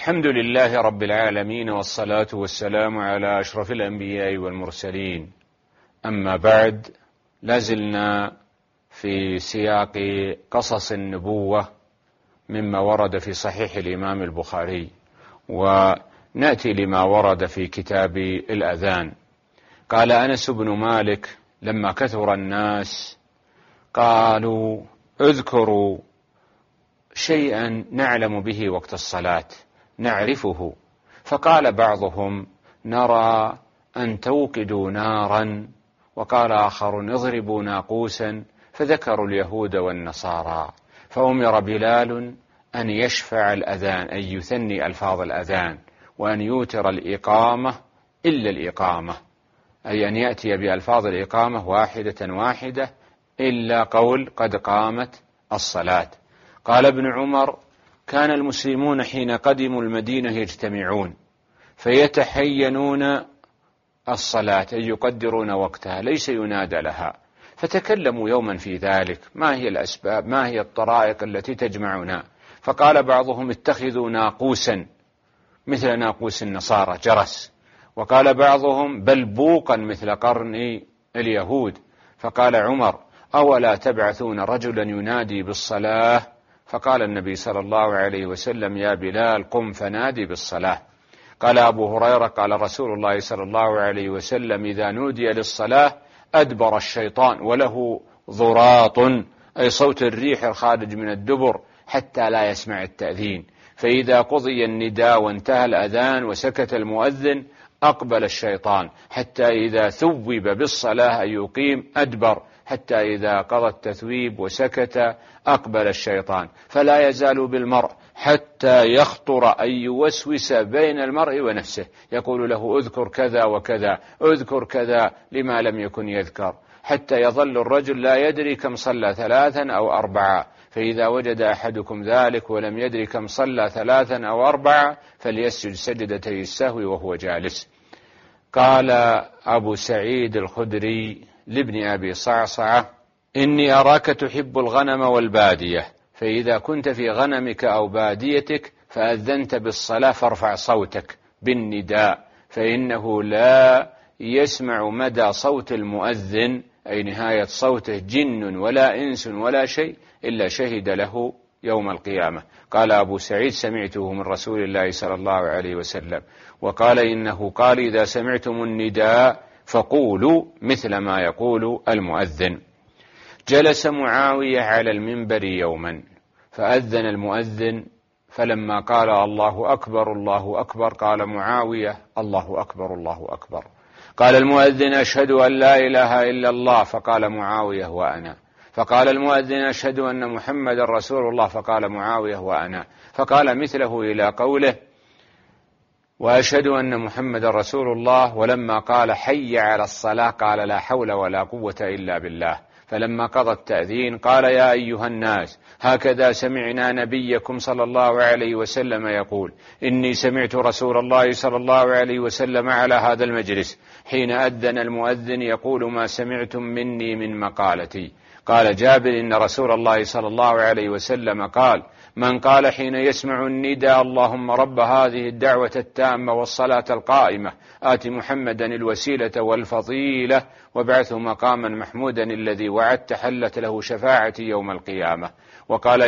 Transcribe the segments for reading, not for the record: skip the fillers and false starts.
الحمد لله رب العالمين، والصلاة والسلام على أشرف الأنبياء والمرسلين. أما بعد، لازلنا في سياق قصص النبوة مما ورد في صحيح الإمام البخاري، ونأتي لما ورد في كتاب الأذان. قال أنس بن مالك: لما كثر الناس قالوا: اذكروا شيئا نعلم به وقت الصلاة نعرفه. فقال بعضهم: نرى أن توقدوا نارا، وقال آخر: اضربوا ناقوسا، فذكروا اليهود والنصارى. فأمر بلال أن يشفع الأذان، أن يثني ألفاظ الأذان، وأن يوتر الإقامة إلا الإقامة، أي أن يأتي بألفاظ الإقامة واحدة واحدة إلا قول قد قامت الصلاة. قال ابن عمر: كان المسلمون حين قدموا المدينة يجتمعون فيتحينون الصلاة، أي يقدرون وقتها، ليس ينادى لها. فتكلموا يوما في ذلك: ما هي الأسباب، ما هي الطرائق التي تجمعنا؟ فقال بعضهم: اتخذوا ناقوسا مثل ناقوس النصارى، جرس. وقال بعضهم: بل بوقا مثل قرن اليهود. فقال عمر: أولا تبعثون رجلا ينادي بالصلاة؟ فقال النبي صلى الله عليه وسلم: يا بلال، قم فنادي بالصلاة. قال أبو هريرة: قال رسول الله صلى الله عليه وسلم: إذا نودي للصلاة أدبر الشيطان وله ضراط، أي صوت الريح الخارج من الدبر، حتى لا يسمع التأذين. فإذا قضي النداء وانتهى الأذان وسكت المؤذن أقبل الشيطان، حتى إذا ثوب بالصلاة أن يقيم أدبر، حتى إذا قضى التثويب وسكت أقبل الشيطان. فلا يزال بالمرء حتى يخطر أن يوسوس بين المرء ونفسه، يقول له: اذكر كذا وكذا، اذكر كذا، لما لم يكن يذكر، حتى يظل الرجل لا يدري كم صلى، 3 أو 4. فإذا وجد أحدكم ذلك ولم يدري كم صلى 3 أو 4 فليسجد سجدتي السهو وهو جالس. قال أبو سعيد الخدري لابن أبي صعصعة: إني أراك تحب الغنم والبادية، فإذا كنت في غنمك أو باديتك فأذنت بالصلاة فارفع صوتك بالنداء، فإنه لا يسمع مدى صوت المؤذن، أي نهاية صوته، جن ولا إنس ولا شيء إلا شهد له يوم القيامة. قال أبو سعيد: سمعته من رسول الله صلى الله عليه وسلم. وقال: إنه قال: إذا سمعتم النداء فقولوا مثل ما يقول المؤذن. جلس معاوية على المنبر يوما فأذن المؤذن، فلما قال: الله أكبر الله أكبر، قال معاوية: الله أكبر الله أكبر. قال المؤذن: أشهد أن لا إله إلا الله، فقال معاوية: وأنا. فقال المؤذن: أشهد أن محمد رسول الله، فقال معاوية: وأنا. فقال مثله إلى قوله: وأشهد أن محمد رسول الله. ولما قال: حي على الصلاة، قال: لا حول ولا قوة إلا بالله. فلما قضى التأذين قال: يا أيها الناس، هكذا سمعنا نبيكم صلى الله عليه وسلم يقول: إني سمعت رسول الله صلى الله عليه وسلم على هذا المجلس حين أذن المؤذن يقول: ما سمعتم مني من مقالتي. قال جابر: إن رسول الله صلى الله عليه وسلم قال: من قال حين يسمع النداء: اللهم رب هذه الدعوة التامة والصلاة القائمة، آت محمدا الوسيلة والفضيلة وابعثه مقاما محمودا الذي وعدت، حلت له شفاعتي يوم القيامة. وقال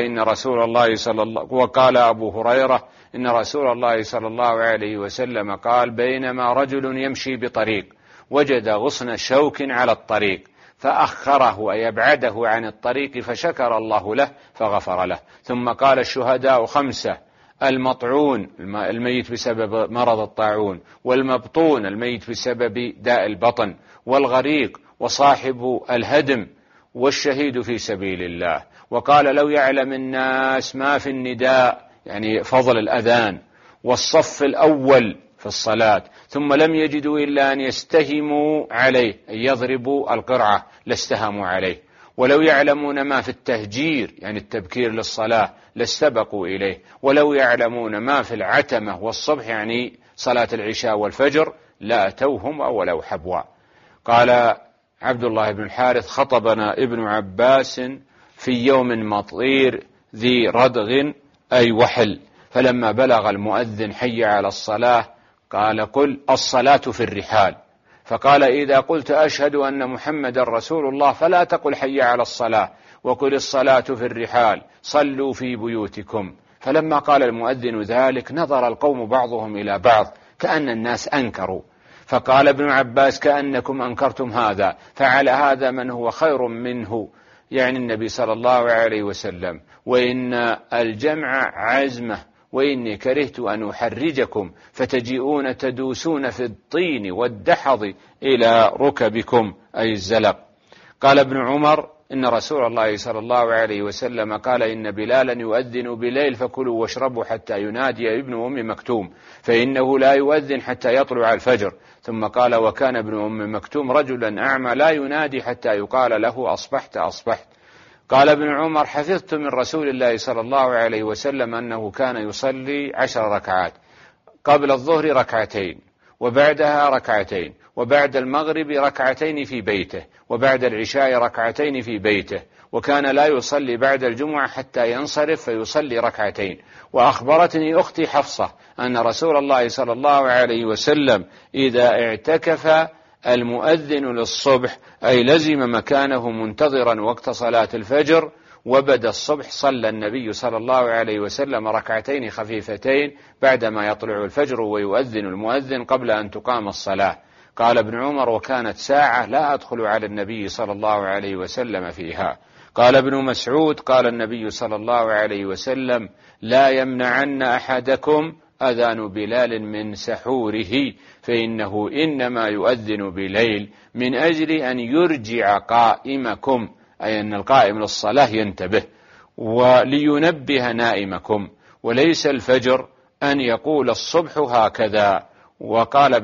أبو هريرة: إن رسول الله صلى الله عليه وسلم قال: بينما رجل يمشي بطريق وجد غصن شوك على الطريق فأخره، أي أبعده عن الطريق، فشكر الله له فغفر له. ثم قال: الشهداء 5: المطعون الميت بسبب مرض الطاعون، والمبطون الميت بسبب داء البطن، والغريق، وصاحب الهدم، والشهيد في سبيل الله. وقال: لو يعلم الناس ما في النداء، يعني فضل الأذان، والصف الأول في الصلاة، ثم لم يجدوا إلا أن يستهموا عليه، أن يضربوا القرعة، لاستهموا عليه. ولو يعلمون ما في التهجير، يعني التبكير للصلاة، لاستبقوا إليه. ولو يعلمون ما في العتمة والصبح، يعني صلاة العشاء والفجر، لأتوهم ولو حبوا. قال عبد الله بن الحارث: خطبنا ابن عباس في يوم مطير ذي ردغ، أي وحل، فلما بلغ المؤذن حي على الصلاة قال قل الصلاة في الرحال، فقال إذا قلت أشهد أن محمد رسول الله فلا تقل حي على الصلاة وقل الصلاة في الرحال صلوا في بيوتكم. فلما قال المؤذن ذلك نظر القوم بعضهم إلى بعض كأن الناس أنكروا، فقال ابن عباس كأنكم أنكرتم هذا، فعلى هذا من هو خير منه، يعني النبي صلى الله عليه وسلم، وإن الجمع عزمة، وإني كرهت أن أحرجكم فتجيئون تدوسون في الطين والدحض إلى ركبكم أي الزلق. قال ابن عمر إن رسول الله صلى الله عليه وسلم قال إن بلالا يؤذن بليل فكلوا واشربوا حتى ينادي ابن أم مكتوم فإنه لا يؤذن حتى يطلع الفجر. ثم قال وكان ابن أم مكتوم رجلا أعمى لا ينادي حتى يقال له أصبحت أصبحت. قال ابن عمر حفظت من رسول الله صلى الله عليه وسلم أنه كان يصلي 10 ركعات، قبل الظهر ركعتين، وبعدها ركعتين، وبعد المغرب ركعتين في بيته، وبعد العشاء ركعتين في بيته، وكان لا يصلي بعد الجمعة حتى ينصرف فيصلي ركعتين. وأخبرتني أختي حفصة أن رسول الله صلى الله عليه وسلم إذا اعتكف المؤذن للصبح أي لزم مكانه منتظرا وقت صلاة الفجر وبدا الصبح صلى النبي صلى الله عليه وسلم ركعتين خفيفتين بعدما يطلع الفجر ويؤذن المؤذن قبل أن تقام الصلاة. قال ابن عمر وكانت ساعة لا أدخل على النبي صلى الله عليه وسلم فيها. قال ابن مسعود قال النبي صلى الله عليه وسلم لا يمنعن أحدكم أذان بلال من سحوره فإنه إنما يؤذن بليل من أجل أن يرجع قائمكم، أي أن القائم للصلاة ينتبه، ولينبه نائمكم، وليس الفجر أن يقول الصبح هكذا، وقال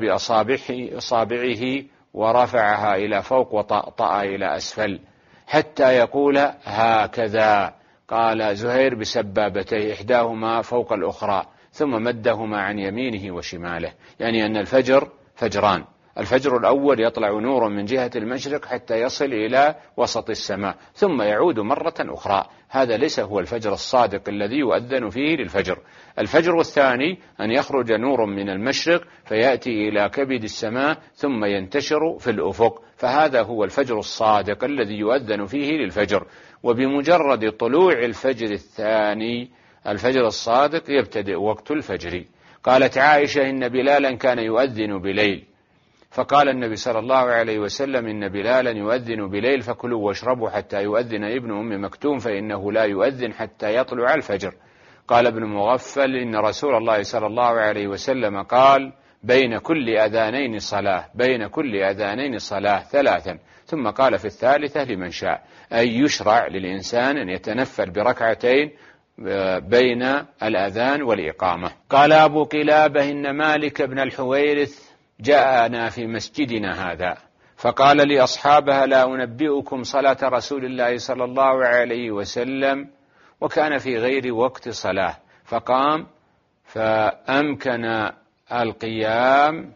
بأصابعه ورفعها إلى فوق وطأطأ إلى أسفل حتى يقول هكذا. قال زهير بسبابتيه إحداهما فوق الأخرى ثم مدهما عن يمينه وشماله، يعني أن الفجر فجران، الفجر الأول يطلع نور من جهة المشرق حتى يصل إلى وسط السماء ثم يعود مرة أخرى، هذا ليس هو الفجر الصادق الذي يؤذن فيه للفجر. الفجر الثاني أن يخرج نور من المشرق فيأتي إلى كبد السماء ثم ينتشر في الأفق، فهذا هو الفجر الصادق الذي يؤذن فيه للفجر. وبمجرد طلوع الفجر الثاني الفجر الصادق يبتدئ وقت الفجر. قالت عائشة إن بلالا كان يؤذن بليل، فقال النبي صلى الله عليه وسلم إن بلالا يؤذن بليل فكلوا واشربوا حتى يؤذن ابن أم مكتوم فإنه لا يؤذن حتى يطلع الفجر. قال ابن مغفل إن رسول الله صلى الله عليه وسلم قال بين كل أذانين صلاة، بين كل أذانين صلاة 3، ثم قال في الثالثة لمن شاء، أي يشرع للإنسان أن يتنفل بركعتين بين الأذان والإقامة. قال أبو قلابة إن مالك بن الحويرث جاءنا في مسجدنا هذا فقال لأصحابها لا أنبئكم صلاة رسول الله صلى الله عليه وسلم، وكان في غير وقت صلاة، فقام فأمكن القيام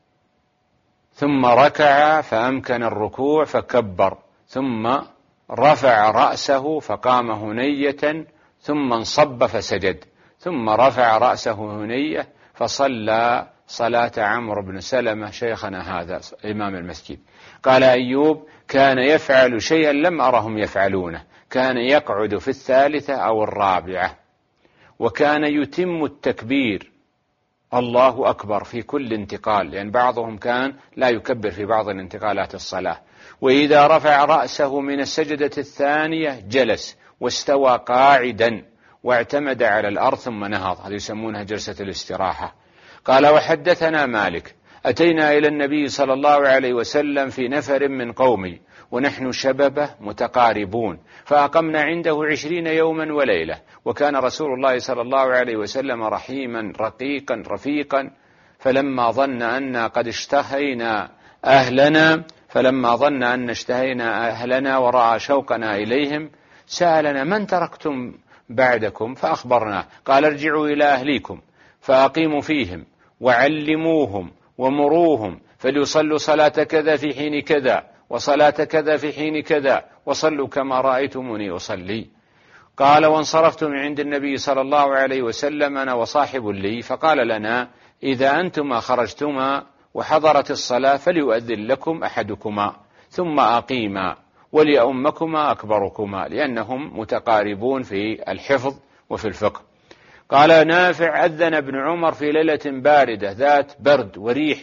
ثم ركع فأمكن الركوع فكبر ثم رفع رأسه فقام هنية ثم انصب فسجد ثم رفع رأسه هنية فصلى صلاة عمرو بن سلمة شيخنا هذا إمام المسجد. قال أيوب كان يفعل شيئا لم أرهم يفعلونه، كان يقعد في الثالثة أو الرابعة، وكان يتم التكبير الله أكبر في كل انتقال، لأن بعضهم كان لا يكبر في بعض الانتقالات الصلاة، وإذا رفع رأسه من السجدة الثانية جلس واستوى قاعدا واعتمد على الأرض ثم نهض، هذه يسمونها جلسة الاستراحة. قال وحدثنا مالك أتينا إلى النبي صلى الله عليه وسلم في نفر من قومي ونحن شببه متقاربون، فأقمنا عنده 20 يوما وليلة، وكان رسول الله صلى الله عليه وسلم رحيما رقيقا رفيقا، فلما ظن أن قد اشتهينا أهلنا ورأى شوقنا إليهم سألنا من تركتم بعدكم فأخبرناه، قال ارجعوا إلى أهليكم فأقيموا فيهم وعلموهم ومروهم فليصلوا صلاة كذا في حين كذا وصلاة كذا في حين كذا وصلوا كما رأيتموني أصلي. قال: وانصرفت من عند النبي صلى الله عليه وسلم أنا وصاحب لي، فقال لنا: إذا أنتما خرجتما وحضرت الصلاة فليؤذن لكم أحدكما ثم أقيما وليؤمكما أكبركما، لأنهم متقاربون في الحفظ وفي الفقه. قال نافع: أذن ابن عمر في ليلة باردة ذات برد وريح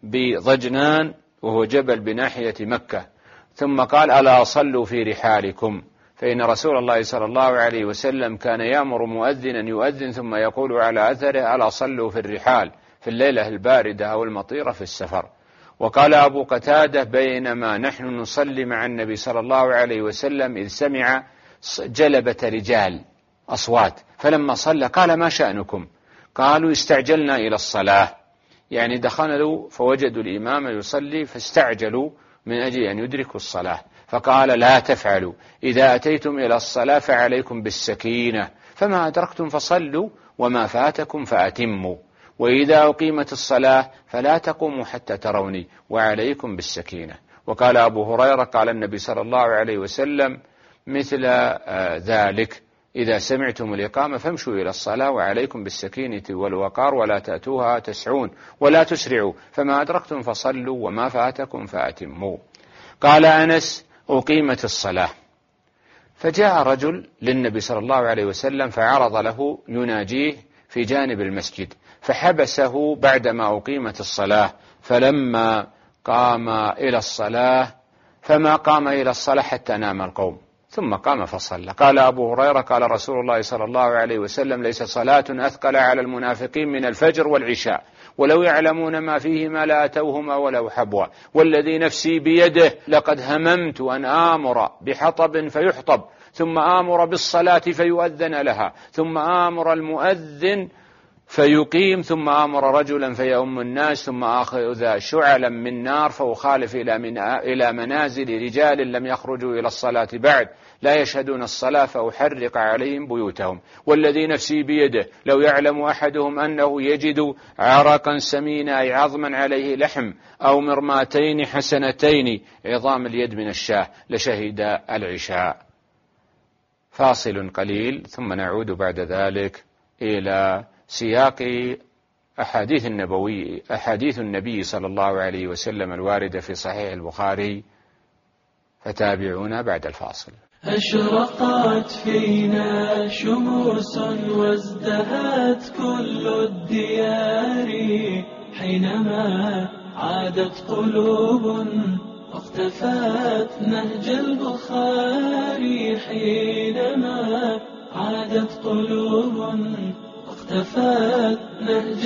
بضجنان، وهو جبل بناحية مكة، ثم قال: ألا صلوا في رحالكم، فإن رسول الله صلى الله عليه وسلم كان يأمر مؤذنا يؤذن ثم يقول على أثره: ألا صلوا في الرحال، في الليلة الباردة أو المطيرة في السفر. وقال أبو قتادة: بينما نحن نصلي مع النبي صلى الله عليه وسلم إذ سمع جلبة رجال أصوات، فلما صلى قال: ما شأنكم؟ قالوا: استعجلنا إلى الصلاة، يعني دخلوا فوجدوا الإمام يصلي فاستعجلوا من أجل أن يدركوا الصلاة، فقال: لا تفعلوا، إذا أتيتم إلى الصلاة فعليكم بالسكينة، فما أدركتم فصلوا وما فاتكم فأتموا، وإذا أقيمت الصلاة فلا تقوموا حتى تروني، وعليكم بالسكينة. وقال أبو هريرة: قال النبي صلى الله عليه وسلم مثل ذلك: إذا سمعتم الإقامة فامشوا إلى الصلاة وعليكم بالسكينة والوقار ولا تأتوها تسعون ولا تسرعوا، فما أدركتم فصلوا وما فاتكم فأتموا. قال أنس: أقيمت الصلاة، فجاء رجل للنبي صلى الله عليه وسلم فعرض له يناجيه في جانب المسجد، فحبسه بعدما أقيمت الصلاة، فلما قام إلى الصلاة فما قام إلى الصلاة حتى نام القوم، ثم قام فصلى. قال أبو هريرة: قال رسول الله صلى الله عليه وسلم: ليس صلاة أثقل على المنافقين من الفجر والعشاء، ولو يعلمون ما فيهما لأتوهما ولو حبوا، والذي نفسي بيده لقد هممت أن آمر بحطب فيحطب، ثم آمر بالصلاة فيؤذن لها، ثم آمر المؤذن فيقيم، ثم آمر رجلا فيؤم الناس، ثم آخذ شعلا من نار فأخالف إلى منازل رجال لم يخرجوا إلى الصلاة بعد لا يشهدون الصلاة فأحرق عليهم بيوتهم، والذي نفسي بيده لو يعلم أحدهم أنه يجد عرقا سمينا أي عظما عليه لحم أو مرماتين حسنتين عظام اليد من الشاه لشهد العشاء. فاصل قليل ثم نعود بعد ذلك إلى سياق أحاديث النبي صلى الله عليه وسلم الواردة في صحيح البخاري، فتابعونا بعد الفاصل. أشرقت فينا شموس وازدهت كل الديار، حينما عادت قلوب واختفت نهج البخاري، حينما عادت قلوب واختفت نهج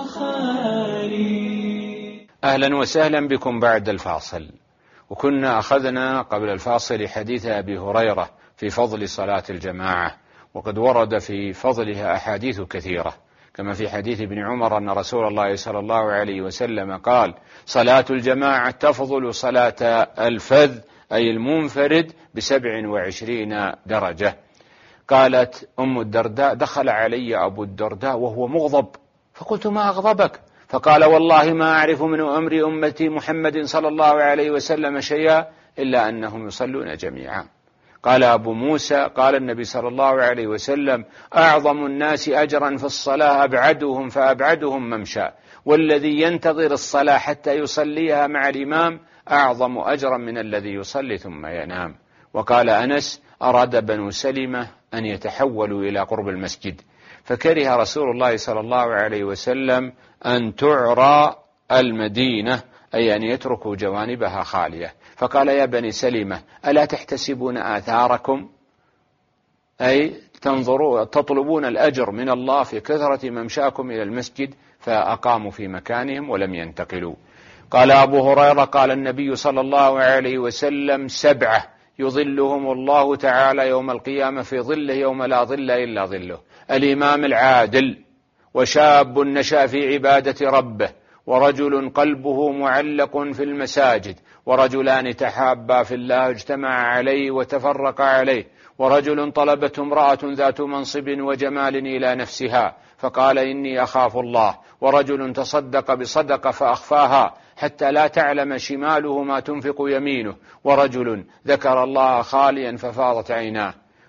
البخاري. أهلا وسهلا بكم بعد الفاصل. وكنا أخذنا قبل الفاصل حديث أبي هريرة في فضل صلاة الجماعة، وقد ورد في فضلها أحاديث كثيرة، كما في حديث ابن عمر أن رسول الله صلى الله عليه وسلم قال: صلاة الجماعة تفضل صلاة الفذ أي المنفرد ب27 درجة. قالت أم الدرداء: دخل علي أبو الدرداء وهو مغضب، فقلت: ما أغضبك؟ فقال: والله ما أعرف من أمر أمتي محمد صلى الله عليه وسلم شيئا إلا أنهم يصلون جميعا. قال أبو موسى: قال النبي صلى الله عليه وسلم: أعظم الناس أجرا في الصلاة أبعدهم فأبعدهم ممشى، والذي ينتظر الصلاة حتى يصليها مع الإمام أعظم أجرا من الذي يصلي ثم ينام. وقال أنس: أراد بنو سلمة أن يتحولوا إلى قرب المسجد، فكره رسول الله صلى الله عليه وسلم أن تعرى المدينة، أي أن يتركوا جوانبها خالية، فقال: يا بني سلمة ألا تحتسبون آثاركم، أي تطلبون الأجر من الله في كثرة ممشاكم إلى المسجد، فأقاموا في مكانهم ولم ينتقلوا. قال أبو هريرة: قال النبي صلى الله عليه وسلم: 7 يظلهم الله تعالى يوم القيامة في ظله يوم لا ظل إلا ظله: الإمام العادل، وشاب نشأ في عبادة ربه، ورجل قلبه معلق في المساجد، ورجلان تحابا في الله اجتمعا عليه وتفرقا عليه، ورجل طلبته امرأة ذات منصب وجمال إلى نفسها فقال: إني أخاف الله، ورجل تصدق بصدقة فأخفاها حتى لا تعلم شماله ما تنفق يمينه، ورجل ذكر الله خاليا ففاضت عيناه.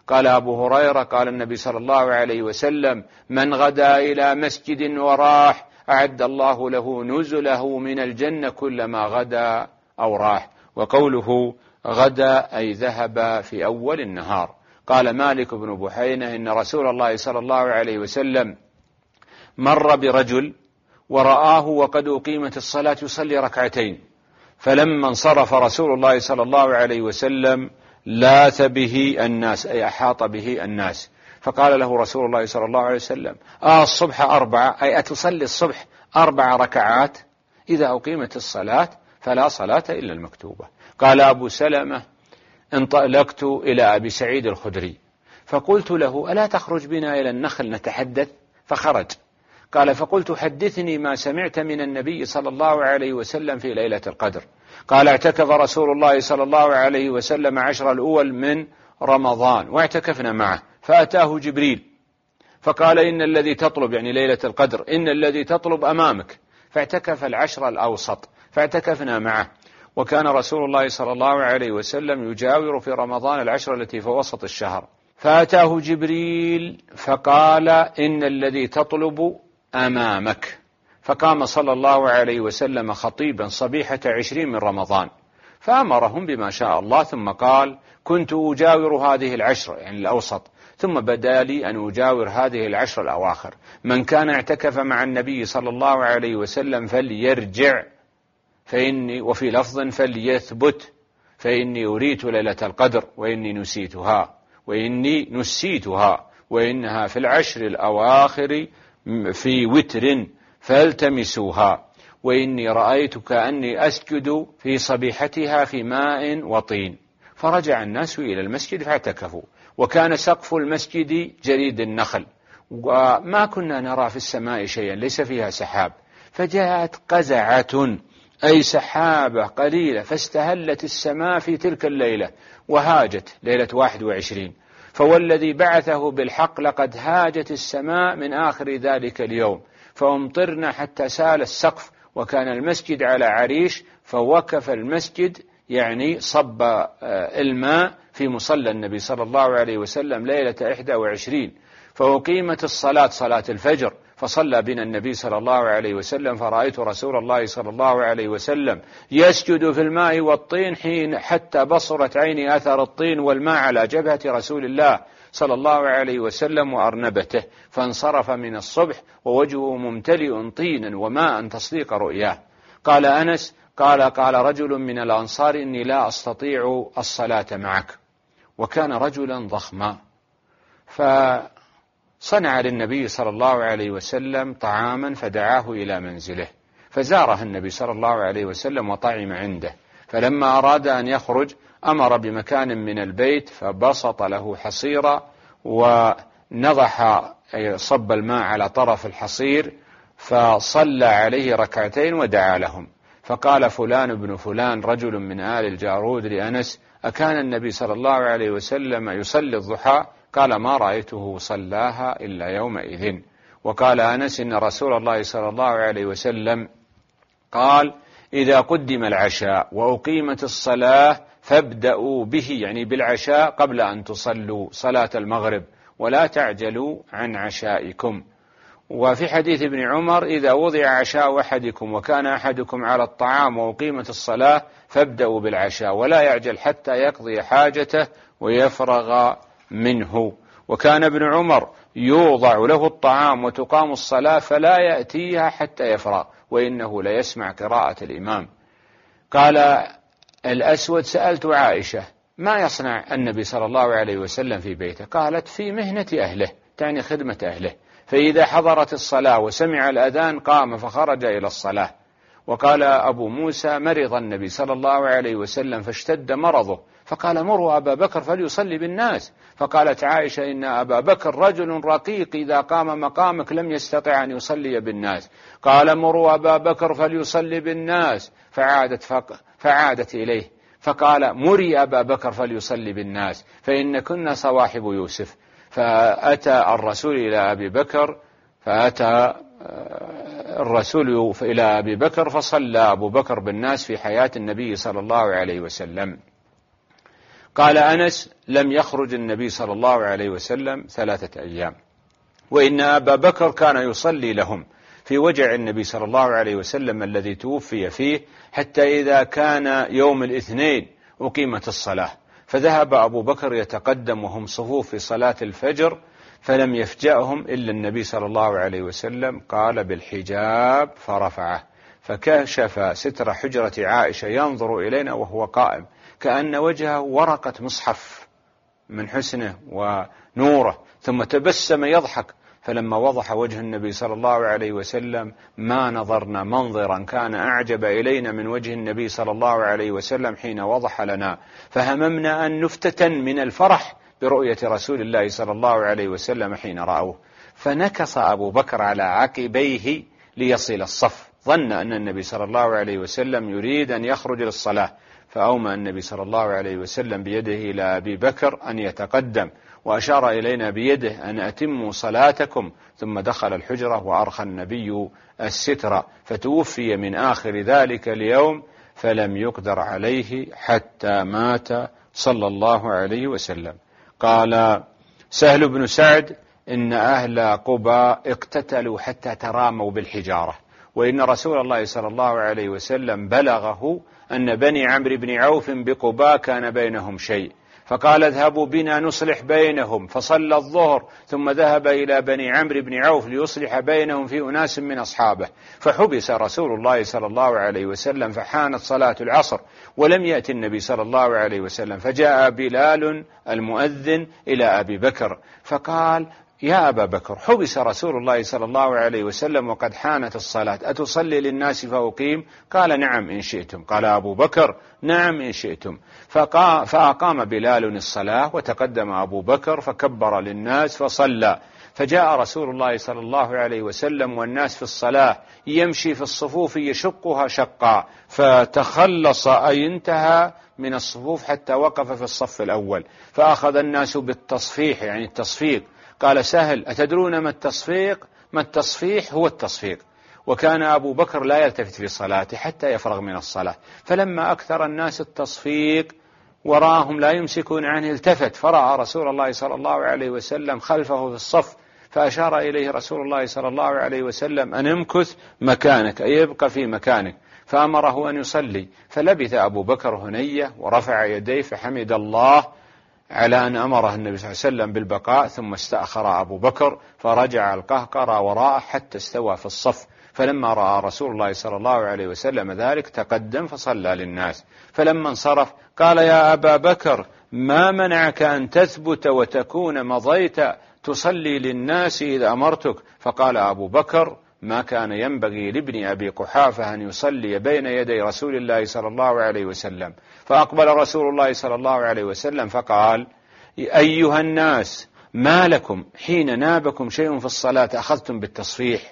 قال أبو هريرة قال النبي صلى الله عليه وسلم: من غدا إلى مسجد وراح أعد الله له نزله من الجنة كلما غدا أو راح. وقوله غدا أي ذهب في أول النهار. قال مالك بن بحينة: إن رسول الله صلى الله عليه وسلم مر برجل ورآه وقد أقيمت الصلاة يصلي ركعتين، فلما انصرف رسول الله صلى الله عليه وسلم لاث به الناس، أي أحاط به الناس، فقال له رسول الله صلى الله عليه وسلم: الصبح 4، أي أتصلي الصبح 4 ركعات؟ إذا أقيمت الصلاة فلا صلاة إلا المكتوبة. قال أبو سلمة: انطلقت إلى أبي سعيد الخدري فقلت له: ألا تخرج بنا إلى النخل نتحدث؟ فخرج. قال: فقلت: حدثني ما سمعت من النبي صلى الله عليه وسلم في ليلة القدر. قال: اعتكف رسول الله صلى الله عليه وسلم 10 الأول من رمضان واعتكفنا معه، فأتاه جبريل فقال: إن الذي تطلب، يعني ليلة القدر، إن الذي تطلب أمامك. فاعتكف 10 الأوسط فاعتكفنا معه. وكان رسول الله صلى الله عليه وسلم يجاور في رمضان 10 التي في وسط الشهر. فأتاه جبريل فقال: إن الذي تطلب أمامك. فقام صلى الله عليه وسلم خطيبا صبيحة 20 من رمضان فأمرهم بما شاء الله، ثم قال: كنت أجاور هذه 10 يعني الأوسط، ثم بدا لي أن أجاور هذه 10 الأواخر. من كان اعتكف مع النبي صلى الله عليه وسلم فليرجع، فإني، وفي لفظ فليثبت، فإني أريت ليلة القدر وإني نسيتها وإنها في 10 الأواخر في وتر فالتمسوها، وإني رأيت كأني أسجد في صبيحتها في ماء وطين. فرجع الناس إلى المسجد فاعتكفوا، وكان سقف المسجد جريد النخل، وما كنا نرى في السماء شيئا، ليس فيها سحاب. فجاءت قزعة أي سحابة قليلة فاستهلت السماء في تلك الليلة، وهاجت ليلة 21. فوالذي بعثه بالحق لقد هاجت السماء من آخر ذلك اليوم، فأمطرنا حتى سال السقف، وكان المسجد على عريش، فوقف المسجد يعني صب الماء في مصلى النبي صلى الله عليه وسلم ليلة 21. فأقيمت الصلاة، صلاة الفجر، فصلى بنا النبي صلى الله عليه وسلم، فرأيت رسول الله صلى الله عليه وسلم يسجد في الماء والطين حين حتى بصرت عيني أثر الطين والماء على جبهة رسول الله صلى الله عليه وسلم وأرنبته، فانصرف من الصبح ووجهه ممتلئ طينا وماء تصديق رؤياه. قال أنس قال رجل من الأنصار: إني لا أستطيع الصلاة معك. وكان رجلا ضخما، فصنع للنبي صلى الله عليه وسلم طعاما فدعاه إلى منزله، فزاره النبي صلى الله عليه وسلم وطعم عنده. فلما أراد أن يخرج أمر بمكان من البيت فبسط له حصيرا ونضح صب الماء على طرف الحصير، فصلى عليه 2 ودعا لهم. فقال فلان بن فلان رجل من آل الجارود لأنس: أكان النبي صلى الله عليه وسلم يصلي الضحى؟ قال: ما رأيته صلاها إلا يومئذ. وقال أنس: إن رسول الله صلى الله عليه وسلم قال: إذا قدم العشاء وأقيمت الصلاة فابدأوا به، يعني بالعشاء، قبل أن تصلوا صلاة المغرب، ولا تعجلوا عن عشائكم. وفي حديث ابن عمر: إذا وضع عشاء أحدكم وكان أحدكم على الطعام وأقيمت الصلاة فابدأوا بالعشاء ولا يعجل حتى يقضي حاجته ويفرغ منه. وكان ابن عمر يوضع له الطعام وتقام الصلاة فلا يأتيها حتى يفرغ، وإنه ليسمع قراءة الإمام. قال الأسود: سألت عائشة: ما يصنع النبي صلى الله عليه وسلم في بيته؟ قالت: في مهنة أهله، تعني خدمة أهله، فإذا حضرت الصلاة وسمع الأذان قام فخرج إلى الصلاة. وقال أبو موسى: مرض النبي صلى الله عليه وسلم فاشتد مرضه، فقال: مروا أبا بكر فليصلي بالناس. فقالت عائشة: إن أبا بكر رجل رقيق، إذا قام مقامك لم يستطع أن يصلي بالناس. قال: مروا أبا بكر فليصلي بالناس. فعادت إليه فقال: مري أبا بكر فليصلي بالناس، فإن كنا صواحب يوسف. فأتى الرسول إلى أبي بكر فصلى أبو بكر بالناس في حياة النبي صلى الله عليه وسلم. قال أنس: لم يخرج النبي صلى الله عليه وسلم 3 أيام، وإن أبا بكر كان يصلي لهم في وجع النبي صلى الله عليه وسلم الذي توفي فيه، حتى إذا كان يوم الاثنين أقيمت الصلاة، فذهب أبو بكر يتقدم وهم صفوف في صلاة الفجر، فلم يفجأهم إلا النبي صلى الله عليه وسلم قال بالحجاب فرفعه، فكشف ستر حجرة عائشة ينظر إلينا وهو قائم كأن وجهه ورقة مصحف من حسنه ونوره، ثم تبسم يضحك. فلما وضح وجه النبي صلى الله عليه وسلم ما نظرنا منظرا كان أعجب إلينا من وجه النبي صلى الله عليه وسلم حين وضح لنا، فهممنا أن نفتتن من الفرح برؤية رسول الله صلى الله عليه وسلم حين رأوه. فنكص أبو بكر على عقبيه ليصل الصف، ظن أن النبي صلى الله عليه وسلم يريد أن يخرج للصلاة، فأومأ النبي صلى الله عليه وسلم بيده إلى أبي بكر أن يتقدم، وأشار إلينا بيده أن أتموا صلاتكم، ثم دخل الحجرة وأرخى النبي الستر، فتوفي من آخر ذلك اليوم فلم يقدر عليه حتى مات صلى الله عليه وسلم. قال سهل بن سعد: إن أهل قباء اقتتلوا حتى تراموا بالحجارة، وإن رسول الله صلى الله عليه وسلم بلغه أن بني عمرو بن عوف بقباء كان بينهم شيء، فقال: اذهبوا بنا نصلح بينهم، فصلى الظهر ثم ذهب إلى بني عمرو بن عوف ليصلح بينهم في أناس من أصحابه، فحبس رسول الله صلى الله عليه وسلم، فحانت صلاة العصر ولم يأتي النبي صلى الله عليه وسلم، فجاء بلال المؤذن إلى أبي بكر فقال: يا أبا بكر، حبس رسول الله صلى الله عليه وسلم وقد حانت الصلاة، أتصلي للناس فأقيم؟ قال: نعم إن شئتم. قال أبو بكر: نعم إن شئتم. فأقام بلال الصلاة، وتقدم أبو بكر فكبر للناس فصلى، فجاء رسول الله صلى الله عليه وسلم والناس في الصلاة، يمشي في الصفوف يشقها شقا، فتخلص أي انتهى من الصفوف حتى وقف في الصف الأول، فأخذ الناس بالتصفيح، يعني التصفيق. قال سهل: أتدرون ما التصفيق؟ ما التصفيح هو التصفيق. وكان أبو بكر لا يلتفت في صلاته حتى يفرغ من الصلاة، فلما أكثر الناس التصفيق وراهم لا يمسكون عنه التفت، فرأى رسول الله صلى الله عليه وسلم خلفه في الصف، فأشار إليه رسول الله صلى الله عليه وسلم أن امكث مكانك، أي يبقى في مكانك، فأمره أن يصلي. فلبث أبو بكر هنية ورفع يديه فحمد الله على أن أمره النبي صلى الله عليه وسلم بالبقاء، ثم استأخر أبو بكر فرجع القهقرى وراءه حتى استوى في الصف، فلما رأى رسول الله صلى الله عليه وسلم ذلك تقدم فصلى للناس، فلما انصرف قال: يا أبا بكر، ما منعك أن تثبت وتكون مضيت تصلي للناس إذا أمرتك؟ فقال أبو بكر: ما كان ينبغي لابن أبي قحافة أن يصلي بين يدي رسول الله صلى الله عليه وسلم. فأقبل رسول الله صلى الله عليه وسلم فقال: أيها الناس، ما لكم حين نابكم شيء في الصلاة أخذتم بالتصفيح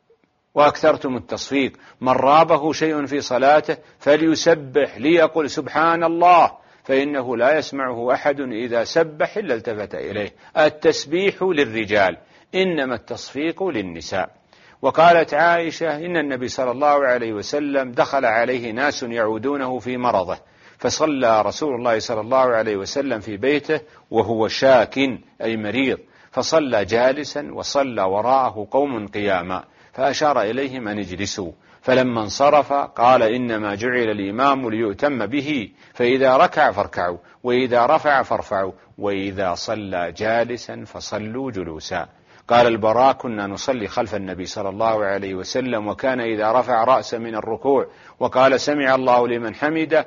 وأكثرتم التصفيق؟ من رابه شيء في صلاته فليسبح ليقل سبحان الله، فإنه لا يسمعه أحد إذا سبح إلا التفت إليه. التسبيح للرجال، إنما التصفيق للنساء. وقالت عائشة: إن النبي صلى الله عليه وسلم دخل عليه ناس يعودونه في مرضه، فصلى رسول الله صلى الله عليه وسلم في بيته وهو شاك أي مريض، فصلى جالسا وصلى وراءه قوم قياما، فأشار إليهم أن اجلسوا، فلما انصرف قال: إنما جعل الإمام ليؤتم به، فإذا ركع فاركعوا، وإذا رفع فارفعوا، وإذا صلى جالسا فصلوا جلوسا. قال البراء: كنا نصلي خلف النبي صلى الله عليه وسلم، وكان إذا رفع رأسه من الركوع وقال سمع الله لمن حمده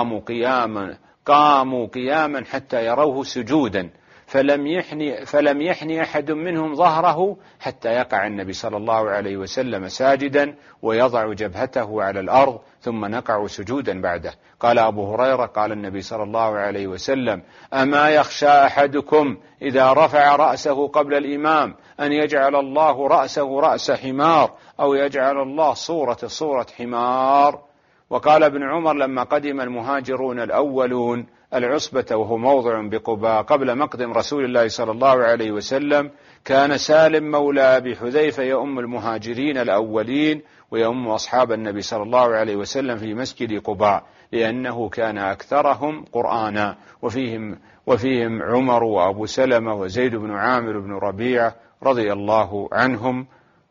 قاموا قياما حتى يروه سجودا، فلم يحني أحد منهم ظهره حتى يقع النبي صلى الله عليه وسلم ساجدا ويضع جبهته على الأرض، ثم نقع سجودا بعده. قال أبو هريرة: قال النبي صلى الله عليه وسلم: أما يخشى أحدكم إذا رفع رأسه قبل الإمام أن يجعل الله رأسه رأس حمار، أو يجعل الله صورة حمار؟ وقال ابن عمر: لما قدم المهاجرون الأولون العصبة وهو موضع بقباء قبل مقدم رسول الله صلى الله عليه وسلم، كان سالم مولى أبي حذيفة يؤم المهاجرين الأولين ويؤم أصحاب النبي صلى الله عليه وسلم في مسجد قباء، لأنه كان أكثرهم قرآنا، وفيهم عمر وأبو سلمة وزيد بن عامر بن ربيعة رضي الله عنهم.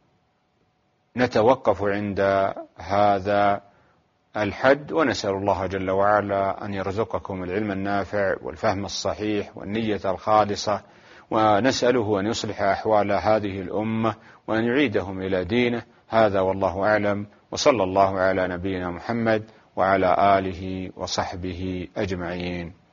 نتوقف عند هذا الحد، ونسأل الله جل وعلا أن يرزقكم العلم النافع والفهم الصحيح والنية الخالصة، ونسأله أن يصلح أحوال هذه الأمة وأن يعيدهم إلى دينه. هذا والله أعلم، وصلى الله على نبينا محمد وعلى آله وصحبه أجمعين.